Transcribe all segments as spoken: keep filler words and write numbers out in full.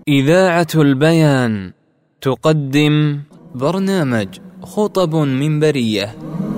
إذاعة البيان تقدم برنامج خطب منبرية.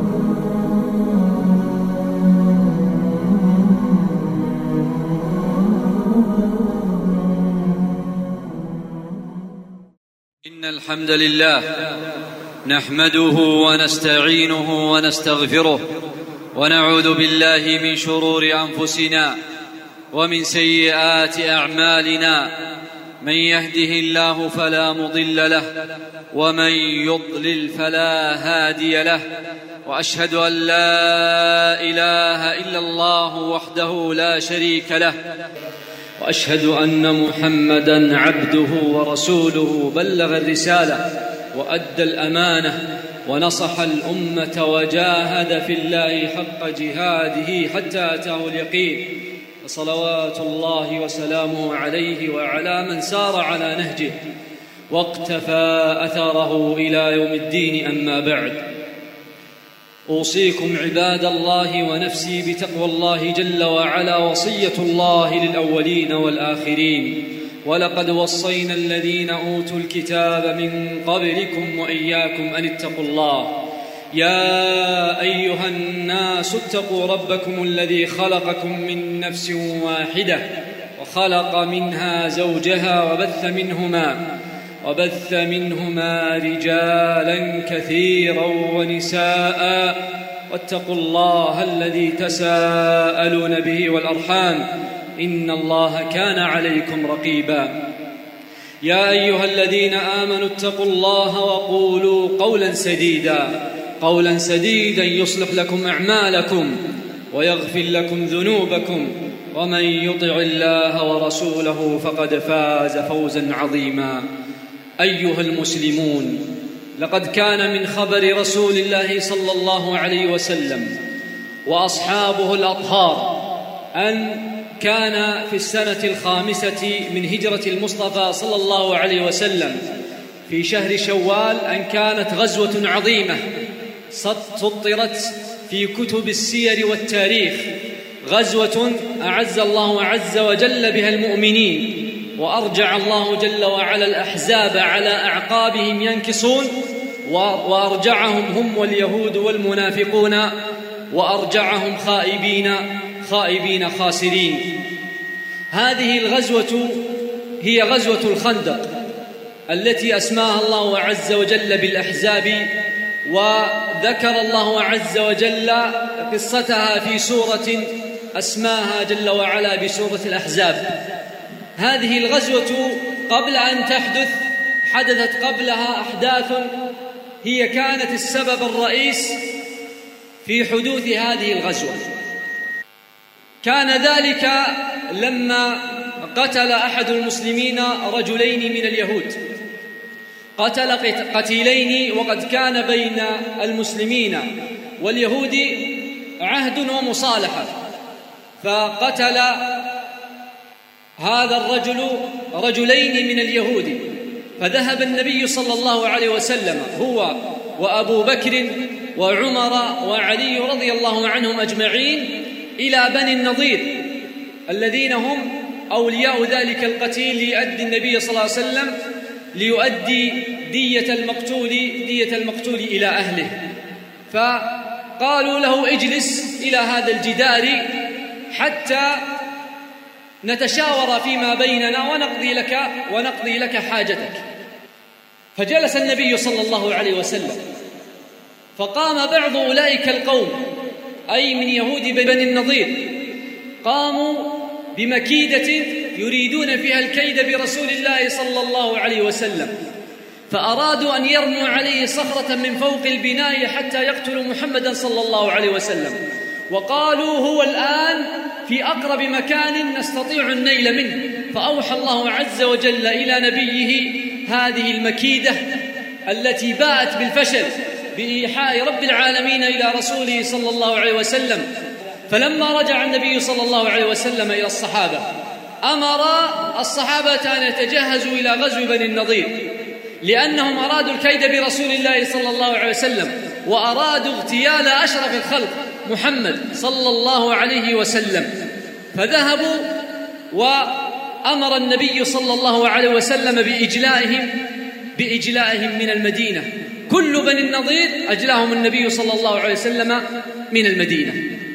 إن الحمد لله نحمده ونستعينه ونستغفره ونعوذ بالله من شرور أنفسنا ومن سيئات أعمالنا، من يهده الله فلا مضل له ومن يضلل فلا هادي له، وأشهد أن لا إله إلا الله وحده لا شريك له، وأشهد أن محمدًا عبده ورسوله، بلغ الرسالة وأدى الأمانة ونصح الأمة وجاهد في الله حق جهاده حتى أتاه اليقين، صلوات الله وسلامه عليه وعلى من سار على نهجه واقتفى أثره إلى يوم الدين. أما بعد، أوصيكم عباد الله ونفسي بتقوى الله جل وعلا، وصية الله للأولين والآخرين: ولقد وصينا الذين أوتوا الكتاب من قبلكم وإياكم أن اتقوا الله. يا أيها الناس اتقوا ربكم الذي خلقكم من نفس واحدة وخلق منها زوجها وبث منهما وبث منهما رجالا كثيرا ونساء، واتقوا الله الذي تساءلون به والأرحام، إن الله كان عليكم رقيبا. يا أيها الذين آمنوا اتقوا الله وقولوا قولا سديدا قولا سديدا يصلح لكم أعمالكم ويغفر لكم ذنوبكم، ومن يطع الله ورسوله فقد فاز فوزا عظيما. أيها المسلمون، لقد كان من خبر رسول الله صلى الله عليه وسلم وأصحابه الأطهار أن كان في السنة الخامسة من هجرة المصطفى صلى الله عليه وسلم في شهر شوال أن كانت غزوة عظيمة سطرت في كتب السير والتاريخ، غزوة أعز الله عز وجل بها المؤمنين، وأرجع الله جل وعلا الأحزاب على أعقابهم ينكصون، وأرجعهم هم واليهود والمنافقون، وأرجعهم خائبين خائبين خاسرين. هذه الغزوة هي غزوة الخندق التي أسماها الله عز وجل بالأحزاب، وذكر الله عز وجل قصتها في سورة أسماها جل وعلا بسورة الأحزاب. هذه الغزوة قبل أن تحدث حدثت قبلها أحداث هي كانت السبب الرئيس في حدوث هذه الغزوة. كان ذلك لما قتل أحد المسلمين رجلين من اليهود، قتل قتيلين، وقد كان بين المسلمين واليهود عهد ومصالحة، فقتل هذا الرجل رجلين من اليهود، فذهب النبي صلى الله عليه وسلم هو وأبو بكر وعمر وعلي رضي الله عنهم أجمعين إلى بني النضير الذين هم أولياء ذلك القتيل، ليؤدي النبي صلى الله عليه وسلم ليؤدي دية المقتول دية المقتول إلى أهله. فقالوا له: اجلس إلى هذا الجدار حتى نتشاور فيما بيننا ونقضي لك ونقضي لك حاجتك. فجلس النبي صلى الله عليه وسلم، فقام بعض أولئك القوم أي من يهود بني النضير، قاموا بمكيدة يريدون فيها الكيد برسول الله صلى الله عليه وسلم، فأرادوا أن يرموا عليه صخرة من فوق البناء حتى يقتلوا محمدا صلى الله عليه وسلم، وقالوا: هو الآن في أقرب مكان نستطيع النيل منه. فأوحى الله عز وجل إلى نبيه هذه المكيدة التي باءت بالفشل بإيحاء رب العالمين إلى رسوله صلى الله عليه وسلم. فلما رجع النبي صلى الله عليه وسلم إلى الصحابة أمر الصحابة أن يتجهزوا إلى غزو بني النضير، لأنهم أرادوا الكيد برسول الله صلى الله عليه وسلم، وأرادوا اغتيال أشرف الخلق محمد صلى الله عليه وسلم. فذهبوا و أمر النبي صلى الله عليه وسلم بإجلائهم بإجلائهم من المدينة. كل بني النضير أجلاهم النبي صلى الله عليه وسلم من المدينة.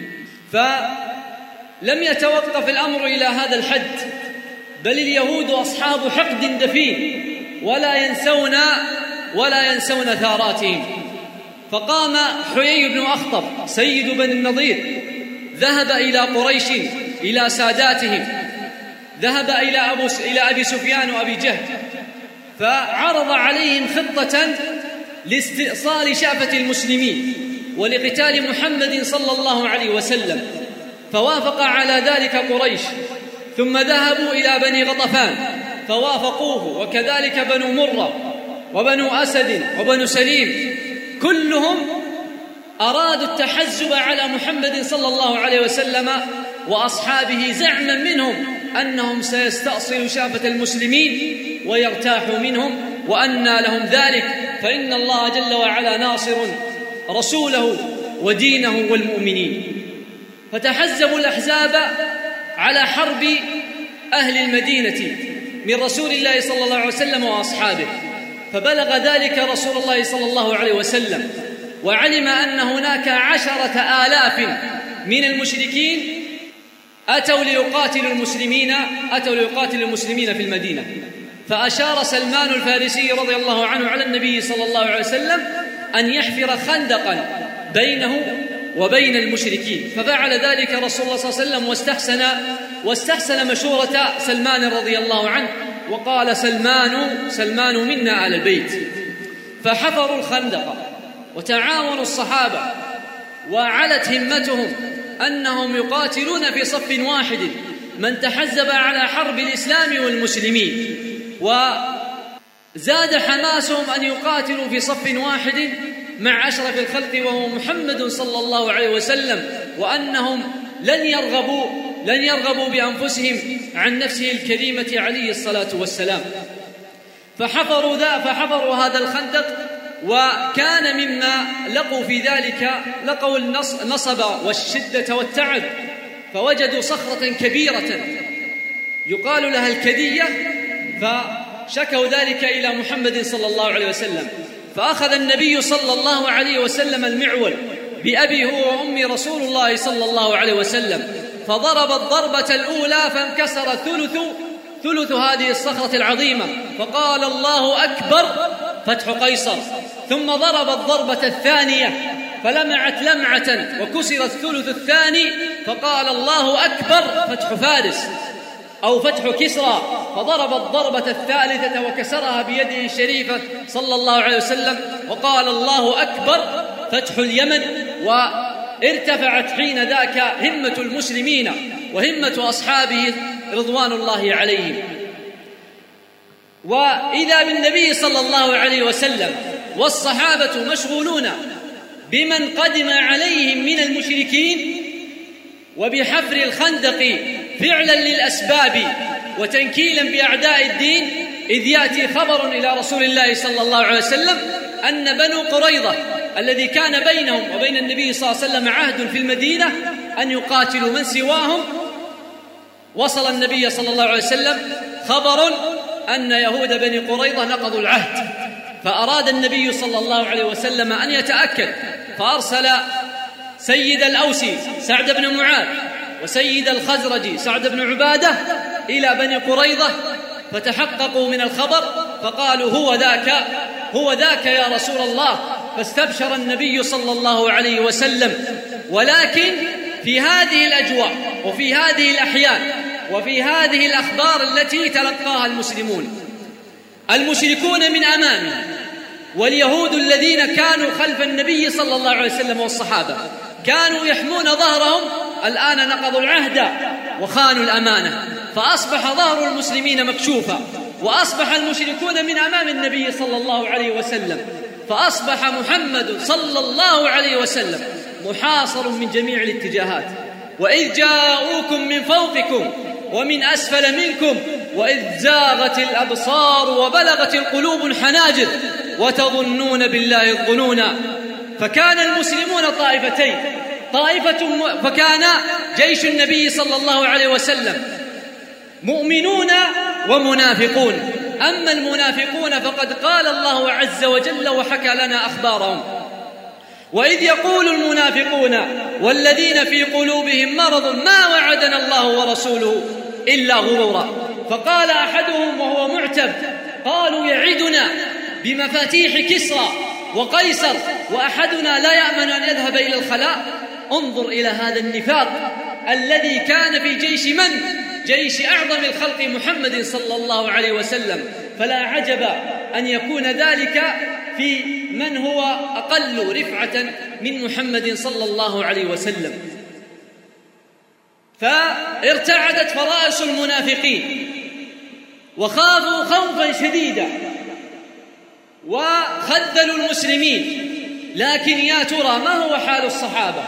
فلم يتوقف الأمر إلى هذا الحد، بل اليهود أصحاب حقد دفين ولا ينسون ولا ينسون ثاراتهم. فقام حيي بن أخطب سيد بني النضير، ذهب إلى قريش إلى ساداتهم، ذهب إلى أبو إلى أبي سفيان وأبي جهل، فعرض عليهم خطة لاستئصال شأفة المسلمين ولقتال محمد صلى الله عليه وسلم، فوافق على ذلك قريش. ثم ذهبوا إلى بني غطفان فوافقوه، وكذلك بنو مرة وبنو أسد وبنو سليم، كلهم أرادوا التحزب على محمد صلى الله عليه وسلم وأصحابه، زعما منهم أنهم سيستأصلوا شافة المسلمين ويرتاحوا منهم، وأنى لهم ذلك، فإن الله جل وعلا ناصر رسوله ودينه والمؤمنين. فتحزبوا الأحزاب على حرب أهل المدينة من رسول الله صلى الله عليه وسلم وأصحابه، فبلغ ذلك رسول الله صلى الله عليه وسلم، وعلم أن هناك عشرة آلاف من المشركين أتوا ليقاتلوا المسلمين أتوا ليقاتلوا المسلمين في المدينة. فأشار سلمان الفارسي رضي الله عنه على النبي صلى الله عليه وسلم أن يحفر خندقا بينه وبين المشركين، ففعل ذلك رسول الله صلى الله عليه وسلم، واستحسن واستحسن مشورة سلمان رضي الله عنه، وقال سلمان سلمان منا آل البيت. فحفروا الخندق وتعاونوا الصحابة، وعلت همتهم أنهم يقاتلون في صف واحد من تحزب على حرب الإسلام والمسلمين، وزاد حماسهم أن يقاتلوا في صف واحد مع أشرف الخلق وهو محمد صلى الله عليه وسلم، وأنهم لن يرغبوا لن يرغبوا بأنفسهم عن نفسه الكريمة عليه الصلاة والسلام. فحفروا ذا فحفروا هذا الخندق، وكان مما لقوا في ذلك لقوا النصب والشدة والتعب، فوجدوا صخرة كبيرة يقال لها الكدية، فشكوا ذلك إلى محمد صلى الله عليه وسلم. فأخذ النبي صلى الله عليه وسلم المعول بأبي هو وأمي رسول الله صلى الله عليه وسلم، فضرب الضربة الأولى فانكسر ثلث ثلث هذه الصخرة العظيمة، فقال الله أكبر فتح قيصر. ثم ضرب الضربة الثانية فلمعت لمعة وكسر الثلث الثاني، فقال الله أكبر فتح فارس أو فتح كسرى. فضرب الضربة الثالثة وكسرها بيده الشريفة صلى الله عليه وسلم، وقال الله أكبر فتح اليمن. وارتفعت حين ذاك همة المسلمين وهمة أصحابه رضوان الله عليهم. وإذا بالنبي صلى الله عليه وسلم والصحابة مشغولون بمن قدم عليهم من المشركين وبحفر الخندق فعلا للأسباب وتنكيلا بأعداء الدين، إذ يأتي خبر إلى رسول الله صلى الله عليه وسلم أن بنو قريظة الذي كان بينهم وبين النبي صلى الله عليه وسلم عهد في المدينة أن يقاتلوا من سواهم، وصل النبي صلى الله عليه وسلم خبر أن يهود بني قريظة نقضوا العهد، فأراد النبي صلى الله عليه وسلم أن يتأكد، فأرسل سيد الأوس سعد بن معاذ وسيد الخزرج سعد بن عبادة إلى بني قريظة، فتحققوا من الخبر فقالوا هو ذاك هو ذاك يا رسول الله. فاستبشر النبي صلى الله عليه وسلم. ولكن في هذه الأجواء وفي هذه الأحيان وفي هذه الأخبار التي تلقاها المسلمون، المشركون من أمامه واليهود الذين كانوا خلف النبي صلى الله عليه وسلم والصحابة كانوا يحمون ظهرهم، الآن نقضوا العهد وخانوا الأمانة، فأصبح ظهر المسلمين مكشوفا، وأصبح المشركون من أمام النبي صلى الله عليه وسلم، فأصبح محمد صلى الله عليه وسلم محاصر من جميع الاتجاهات. وإذ جاءوكم من فوقكم ومن أسفل منكم وإذ زاغت الأبصار وبلغت القلوب الحناجر وتظنون بالله الظنون. فكان المسلمون طائفتين، طائفة م... فكان جيش النبي صلى الله عليه وسلم مؤمنون ومنافقون. أما المنافقون فقد قال الله عز وجل وحكى لنا أخبارهم: وإذ يقول المنافقون والذين في قلوبهم مرض ما وعدنا الله ورسوله إلا غرورا. فقال أحدهم وهو معتب: قالوا يعدنا بمفاتيح كسرى وقيصر وأحدنا لا يأمن أن يذهب إلى الخلاء. انظر إلى هذا النفاق الذي كان في جيش من؟ جيش أعظم الخلق محمد صلى الله عليه وسلم. فلا عجب أن يكون ذلك في من هو أقل رفعة من محمد صلى الله عليه وسلم. فارتعدت فرائس المنافقين وخافوا خوفا شديدا وخذلوا المسلمين. لكن يا ترى ما هو حال الصحابة؟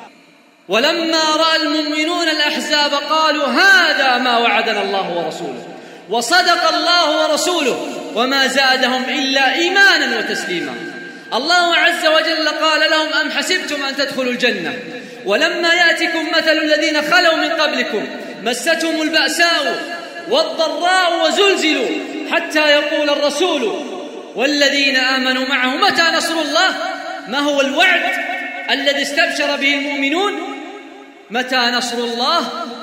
ولما رأى المؤمنون الأحزاب قالوا هذا ما وعدنا الله ورسوله وصدق الله ورسوله وما زادهم إلا إيمانا وتسليما. الله عز وجل قال لهم: أم حسبتم أن تدخلوا الجنة ولما يأتكم مثل الذين خلوا من قبلكم مستهم البأساء والضراء وزلزلوا حتى يقول الرسول والذين آمنوا معه متى نصر الله. ما هو الوعد الذي استبشر به المؤمنون؟ متى نصر الله؟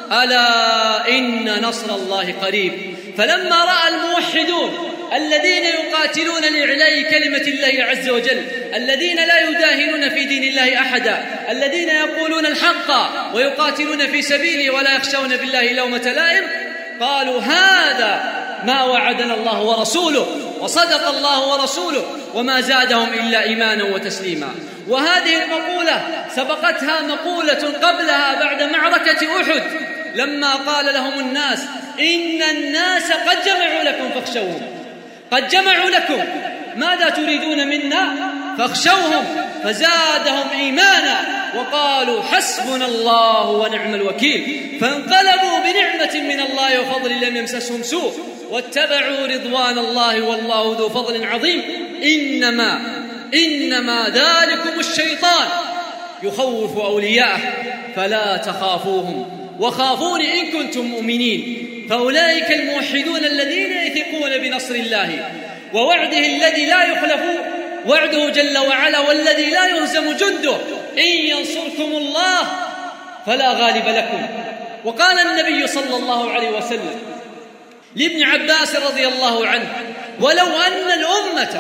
ألا إن نصر الله قريب. فلما رأى الموحدون الذين يقاتلون لإعلاء كلمة الله عز وجل، الذين لا يداهنون في دين الله أحدا، الذين يقولون الحق ويقاتلون في سبيله ولا يخشون بالله لومة لائم، قالوا هذا ما وعدنا الله ورسوله وصدق الله ورسوله وما زادهم إلا إيمانا وتسليما. وهذه المقولة سبقتها مقولة قبلها بعد معركة أحد، لما قال لهم الناس: إن الناس قد جمعوا لكم فاخشوهم. قد جمعوا لكم، ماذا تريدون منا؟ فاخشوهم. فزادهم إيمانا وقالوا حسبنا الله ونعم الوكيل. فانقلبوا بنعمة من الله وفضل لم يمسسهم سوء واتبعوا رضوان الله والله ذو فضل عظيم. إنما إنما ذلكم الشيطان يخوف أولياءه فلا تخافوهم وخافون إن كنتم مؤمنين. فأولئك الموحدون الذين يثقون بنصر الله ووعده الذي لا يخلف وعده جل وعلا والذي لا يهزم جنده. إن ينصركم الله فلا غالب لكم. وقال النبي صلى الله عليه وسلم لابن عباس رضي الله عنه: ولو أن الأمة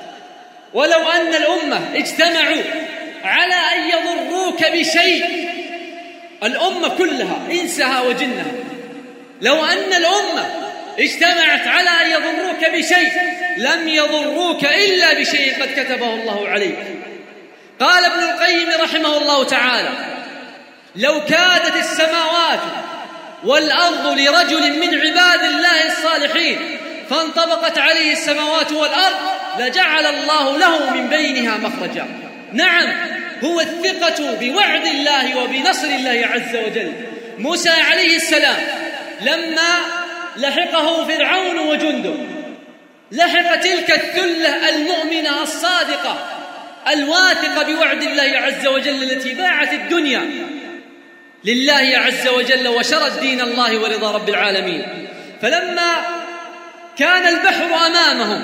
ولو أن الأمة اجتمعوا على أن يضروك بشيء، الأمة كلها إنسها وجنها، لو أن الأمة اجتمعت على أن يضروك بشيء لم يضروك إلا بشيء قد كتبه الله عليك. قال ابن القيم رحمه الله تعالى: لو كادت السماوات والأرض لرجل من عباد الله الصالحين فانطبقت عليه السماوات والأرض لجعل الله له من بينها مخرجا. نعم، هو الثقة بوعد الله وبنصر الله عز وجل. موسى عليه السلام لما لحقه فرعون وجنده، لحق تلك الثلة المؤمنة الصادقة الواثقة بوعد الله عز وجل التي باعت الدنيا لله عز وجل وشرت دين الله ورضا رب العالمين. فلما كان البحر أمامهم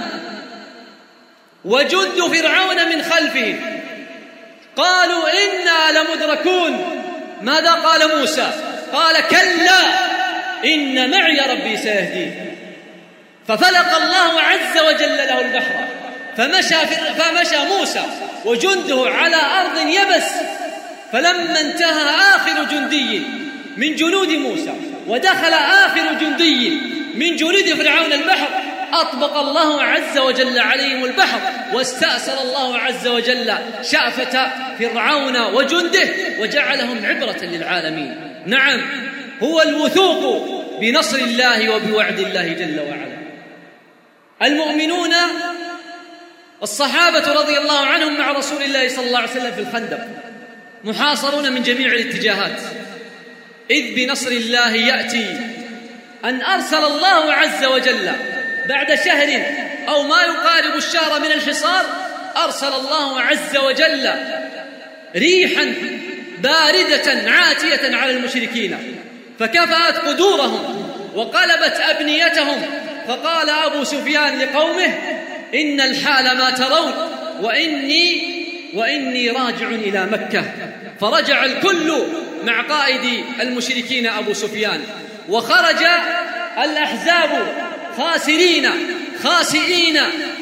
وجند فرعون من خلفهم قالوا إنا لمدركون. ماذا قال موسى؟ قال: كلا إن معي ربي سيهدين. ففلق الله عز وجل له البحر فمشى, فمشى موسى وجنده على أرض يبس. فلما انتهى آخر جندي من جنود موسى ودخل آخر جندي من جنود فرعون البحر أطبق الله عز وجل عليهم البحر واستأثر الله عز وجل شأفة فرعون وجنده وجعلهم عبرة للعالمين. نعم، هو الوثوق بنصر الله وبوعد الله جل وعلا. المؤمنون الصحابة رضي الله عنهم مع رسول الله صلى الله عليه وسلم في الخندق محاصرون من جميع الاتجاهات، إذ بنصر الله يأتي أن أرسل الله عز وجل بعد شهر أو ما يقارب الشهر من الحصار، أرسل الله عز وجل ريحا باردة عاتية على المشركين فكفأت قدورهم وقلبت أبنيتهم. فقال أبو سفيان لقومه: إن الحال ما ترون، وإني وإني راجع إلى مكة. فرجع الكل مع قائد المشركين أبو سفيان، وخرج الأحزاب خاسرين خاسئين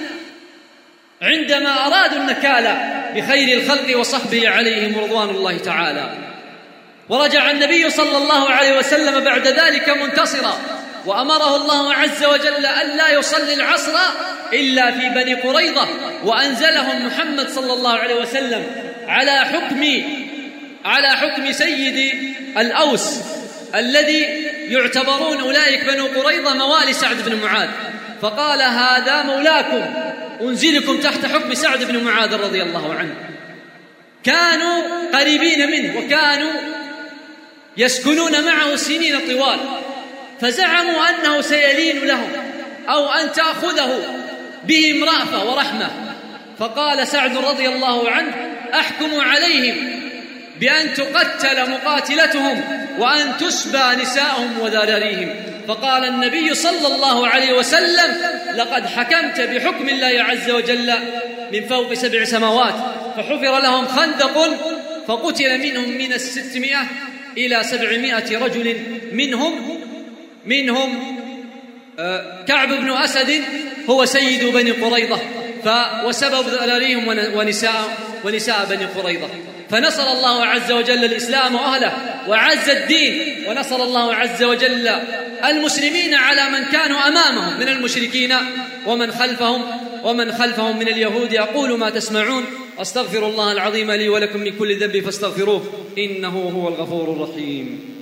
عندما أرادوا النكال بخير الخلق وصحبه عليهم رضوان الله تعالى. ورجع النبي صلى الله عليه وسلم بعد ذلك منتصرا، وأمره الله عز وجل ألا يصلي العصر إلا في بني قريظة، وأنزلهم محمد صلى الله عليه وسلم على حكم على حكم سيد الأوس الذي يعتبرون أولئك بنو قريظة موالي سعد بن معاذ، فقال: هذا مولاكم، أنزلكم تحت حكم سعد بن معاذ رضي الله عنه. كانوا قريبين منه وكانوا يسكنون معه سنين طوال، فزعموا أنه سيلين لهم أو أن تأخذه بهم رأفة ورحمة. فقال سعد رضي الله عنه: أحكم عليهم بأن تقتل مقاتلتهم وأن تسبى نساءهم وذراريهم. فقال النبي صلى الله عليه وسلم: لقد حكمت بحكم الله عز وجل من فوق سبع سماوات. فحفر لهم خندق، فقتل منهم من الستمائة إلى سبعمائة رجل، منهم منهم كعب بن أسد هو سيد بني قريظة، وسبب ذراريهم ونساء ونساء بني قريظة. فنصر الله عز وجل الإسلام وأهله وعز الدين، ونصر الله عز وجل المسلمين على من كانوا أمامهم من المشركين ومن خلفهم ومن خلفهم من اليهود. أقول ما تسمعون، أستغفر الله العظيم لي ولكم من كل ذنب فاستغفروه إنه هو الغفور الرحيم.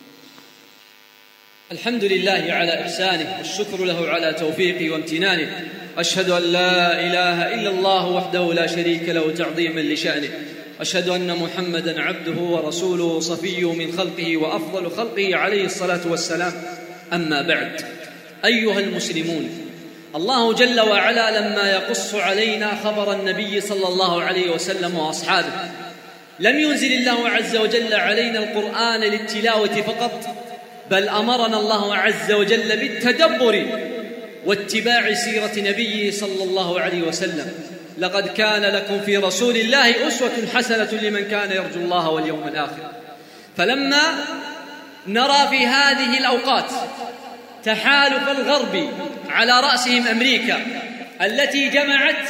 الحمد لله على إحسانه، والشكر له على توفيقه وامتنانه. أشهد أن لا إله إلا الله وحده لا شريك له تعظيما لشأنه. أشهد أن محمدًا عبده ورسوله صفيه من خلقه وأفضل خلقه عليه الصلاة والسلام. أما بعد، أيها المسلمون، الله جل وعلا لما يقص علينا خبر النبي صلى الله عليه وسلم وأصحابه لم ينزل الله عز وجل علينا القرآن للتلاوة فقط، بل أمرنا الله عز وجل بالتدبر واتباع سيرة نبيه صلى الله عليه وسلم. لقد كان لكم في رسول الله أسوة حسنة لمن كان يرجو الله واليوم الآخر. فلما نرى في هذه الأوقات تحالف الغرب على رأسهم أمريكا التي جمعت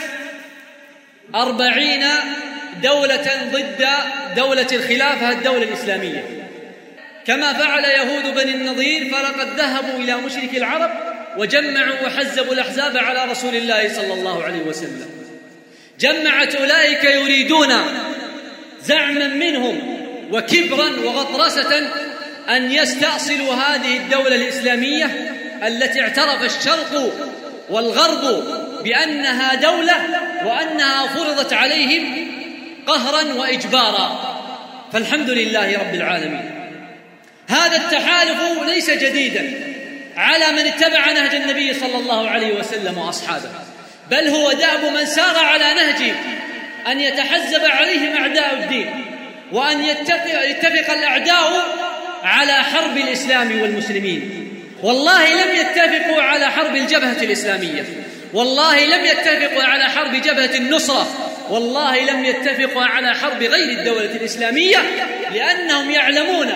أربعين دولة ضد دولة الخلافة الدولة الإسلامية، كما فعل يهود بني النضير، فلقد ذهبوا إلى مشرك العرب وجمعوا وحزبوا الأحزاب على رسول الله صلى الله عليه وسلم. جمعت أولئك يريدون زعما منهم وكبرا وغطرسة أن يستأصلوا هذه الدولة الإسلامية التي اعترف الشرق والغرب بأنها دولة وأنها فرضت عليهم قهرا وإجبارا. فالحمد لله رب العالمين. هذا التحالف ليس جديدا على من اتبع نهج النبي صلى الله عليه وسلم وأصحابه، بل هو دأب من سار على نهجه أن يتحزب عليهم أعداء الدين، وأن يتفق الأعداء على حرب الإسلام والمسلمين. والله لم يتفقوا على حرب الجبهة الإسلامية، والله لم يتفقوا على حرب جبهة النصرة، والله لم يتفقوا على حرب غير الدولة الإسلامية، لأنهم يعلمون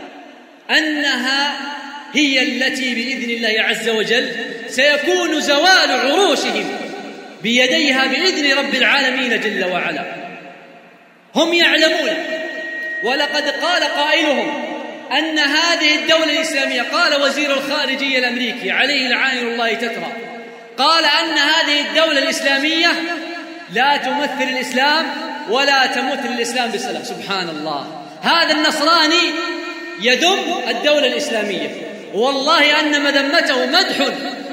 أنها هي التي بإذن الله عز وجل سيكون زوال عروشهم بيديها بإذن رب العالمين جل وعلا. هم يعلمون، ولقد قال قائلهم أن هذه الدولة الإسلامية، قال وزير الخارجية الأمريكي عليه لعائن الله تترى، قال أن هذه الدولة الإسلامية لا تمثل الإسلام ولا تمثل الإسلام بالسلام. سبحان الله، هذا النصراني يذم الدولة الإسلامية، والله أن مذمته مدح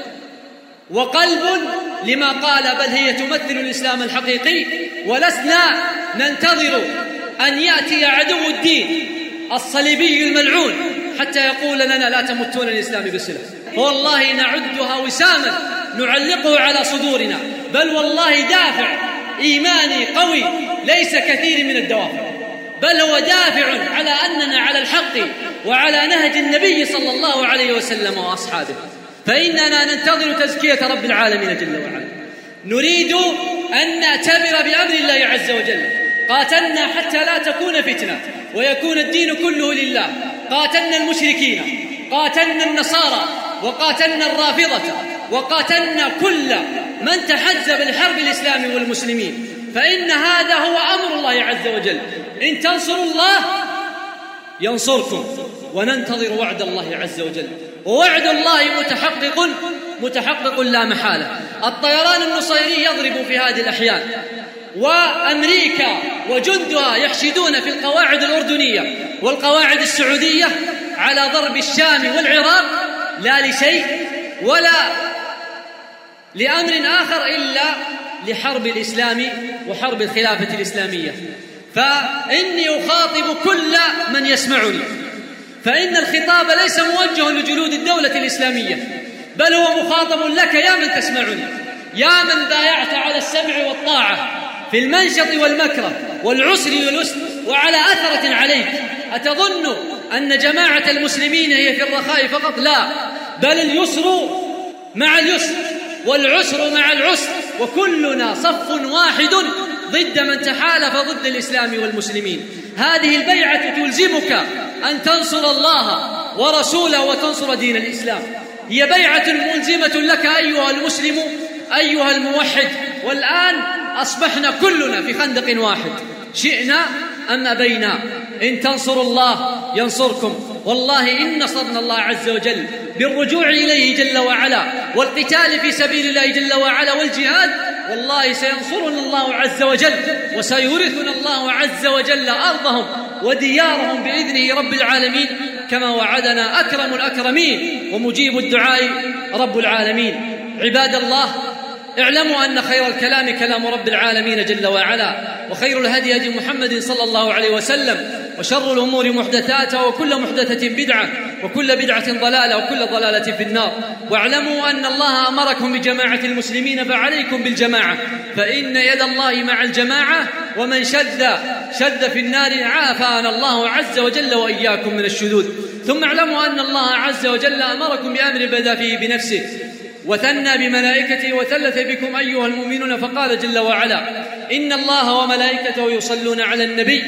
وقلب لما قال، بل هي تمثل الإسلام الحقيقي. ولسنا ننتظر أن يأتي عدو الدين الصليبي الملعون حتى يقول لنا لا تمتون الإسلام بالسلاح، والله نعدها وساما نعلقه على صدورنا، بل والله دافع إيماني قوي ليس كثير من الدوافع. بل هو دافع على أننا على الحق وعلى نهج النبي صلى الله عليه وسلم وأصحابه. فإننا ننتظر تزكية رب العالمين جل وعلا، نريد أن نعتبر بأمر الله عز وجل. قاتلنا حتى لا تكون فتنة ويكون الدين كله لله. قاتلنا المشركين، قاتلنا النصارى، وقاتلنا الرافضة، وقاتلنا كل من تحزب لحرب الإسلام والمسلمين. فإن هذا هو أمر الله عز وجل، إن تنصروا الله ينصركم، وننتظر وعد الله عز وجل، ووعد الله متحقق متحقق لا محالة. الطيران النصيري يضرب في هذه الأحيان، وأمريكا وجندها يحشدون في القواعد الأردنية والقواعد السعودية على ضرب الشام والعراق، لا لشيء ولا لأمر آخر إلا لحرب الإسلام وحرب الخلافة الإسلامية. فإني أخاطب كل من يسمعني، فإن الخطاب ليس موجه لجنود الدولة الإسلامية، بل هو مخاطب لك يا من تسمعني، يا من بايعت على السمع والطاعة في المنشط والمكره والعسر واليسر وعلى أثرة عليك. أتظن أن جماعة المسلمين هي في الرخاء فقط؟ لا، بل اليسر مع اليسر والعسر مع العسر، وكلنا صف واحد ضد من تحالف ضد الإسلام والمسلمين. هذه البيعة تلزمك أن تنصر الله ورسوله وتنصر دين الإسلام. هي بيعة ملزمة لك أيها المسلم أيها الموحد. والآن أصبحنا كلنا في خندق واحد، شئنا أم أبينا. إن تنصروا الله ينصركم، والله إن نصرنا الله عز وجل بالرجوع إليه جل وعلا والقتال في سبيل الله جل وعلا والجهاد، والله سينصرنا الله عز وجل، وسيورثنا الله عز وجل أرضهم وديارهم بإذنه رب العالمين، كما وعدنا أكرم الأكرمين ومجيب الدعاء رب العالمين. عباد الله، اعلموا أن خير الكلام كلام رب العالمين جل وعلا، وخير الهدي هدي محمد صلى الله عليه وسلم، وشر الأمور محدثاتها، وكل محدثة بدعة، وكل بدعة ضلالة، وكل ضلالة في النار. واعلموا أن الله أمركم بجماعة المسلمين، فعليكم بالجماعة، فإن يد الله مع الجماعة، ومن شذ شذ في النار عافانا الله عز وجل وإياكم من الشذوذ. ثم اعلموا أن الله عز وجل أمركم بأمر بدأ فيه بنفسه وثنى بملائكته وثلث بكم أيها المؤمنون، فقال جل وعلا: إن الله وملائكته يصلون على النبي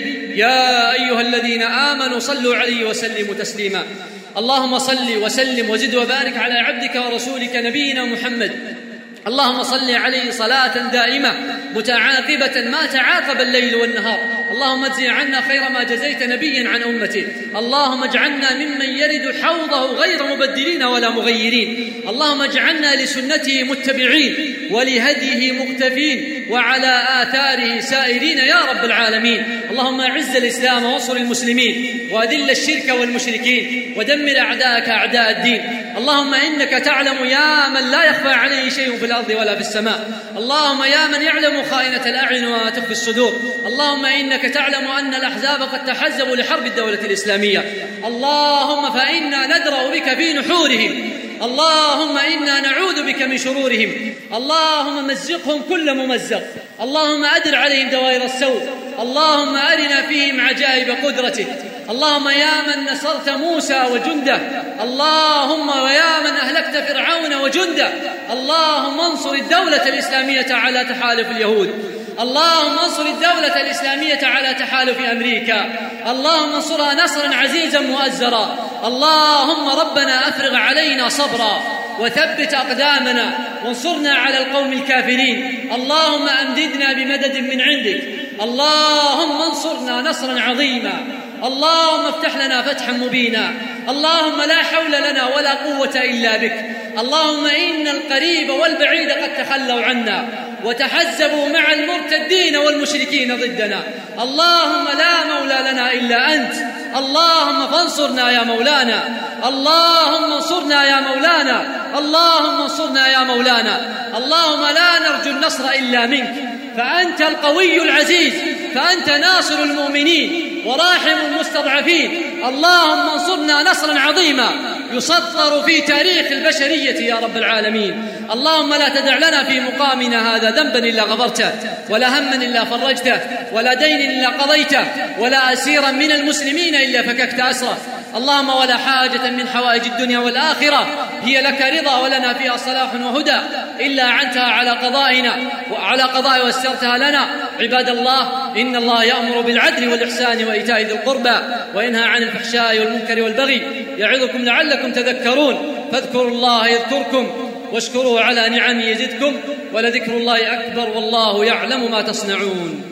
يا أيها الذين آمنوا صلوا عليه وسلموا تسليما. اللهم صل وسلم وزد وبارك على عبدك ورسولك نبينا محمد. اللهم صل عليه صلاة دائمة متعاقبة ما تعاقب الليل والنهار. اللهم اجزي عنا خير ما جزيت نبيا عن أمته. اللهم اجعلنا ممن يرد حوضه غير مبدلين ولا مغيرين. اللهم اجعلنا لسنته متبعين ولهديه مقتفين وعلى آثاره سائرين يا رب العالمين. اللهم أعز الإسلام وانصر المسلمين، وأذل الشرك والمشركين، ودمر أعداءك أعداء الدين. اللهم إنك تعلم يا من لا يخفى عليه شيء في الأرض ولا في السماء. اللهم يا من يعلم خائنة الأعين وما تخفي الصدور. اللهم إنك تعلم أن الأحزاب قد تحزبوا لحرب الدولة الإسلامية. اللهم فإنا ندرأ بك في نحورهم. اللهم إنا نعوذ بك من شرورهم. اللهم مزقهم كل ممزق. اللهم أدر عليهم دوائر السوء. اللهم أرنا فيهم عجائب قدرتك. اللهم يا من نصرت موسى وجنده، اللهم ويا من أهلكت فرعون وجنده، اللهم انصر الدولة الإسلامية على تحالف اليهود. اللهم انصر الدولة الإسلامية على تحالف أمريكا. اللهم انصرها نصرا عزيزا مؤزرا. اللهم ربنا أفرغ علينا صبرا وثبت أقدامنا وانصرنا على القوم الكافرين. اللهم أمددنا بمدد من عندك. اللهم انصرنا نصرا عظيما. اللهم افتح لنا فتحا مبينا. اللهم لا حول لنا ولا قوة إلا بك. اللهم إن القريب والبعيد قد تخلوا عنا وتحزبوا مع المرتدين والمشركين ضدنا. اللهم لا مولى لنا إلا أنت. اللهم فانصرنا يا مولانا. اللهم انصرنا يا مولانا. اللهم انصرنا يا مولانا. اللهم لا نرجو النصر إلا منك، فأنت القوي العزيز، فأنت ناصر المؤمنين وراحم المستضعفين. اللهم انصرنا نصرا عظيما يسطر في تاريخ البشرية يا رب العالمين. اللهم لا تدع لنا في مقامنا هذا ذنبا إلا غفرته، ولا هما إلا فرجته، ولا دين إلا قضيته، ولا أسيرا من المسلمين إلا فككت أسره. اللهم ولا حاجة من حوائج الدنيا والآخرة هي لك رضا ولنا فيها صلاح وهدى إلا عنتها على قضائنا وعلى قضاء ويسرتها لنا. عباد الله، إن الله يأمر بالعدل والإحسان وإيتاء ذي القربى وينهى عن الفحشاء والمنكر والبغي يعظكم لعلكم تذكرون. فاذكروا الله يذكركم واشكروه على نعمه يزدكم، ولذكر الله أكبر والله يعلم ما تصنعون.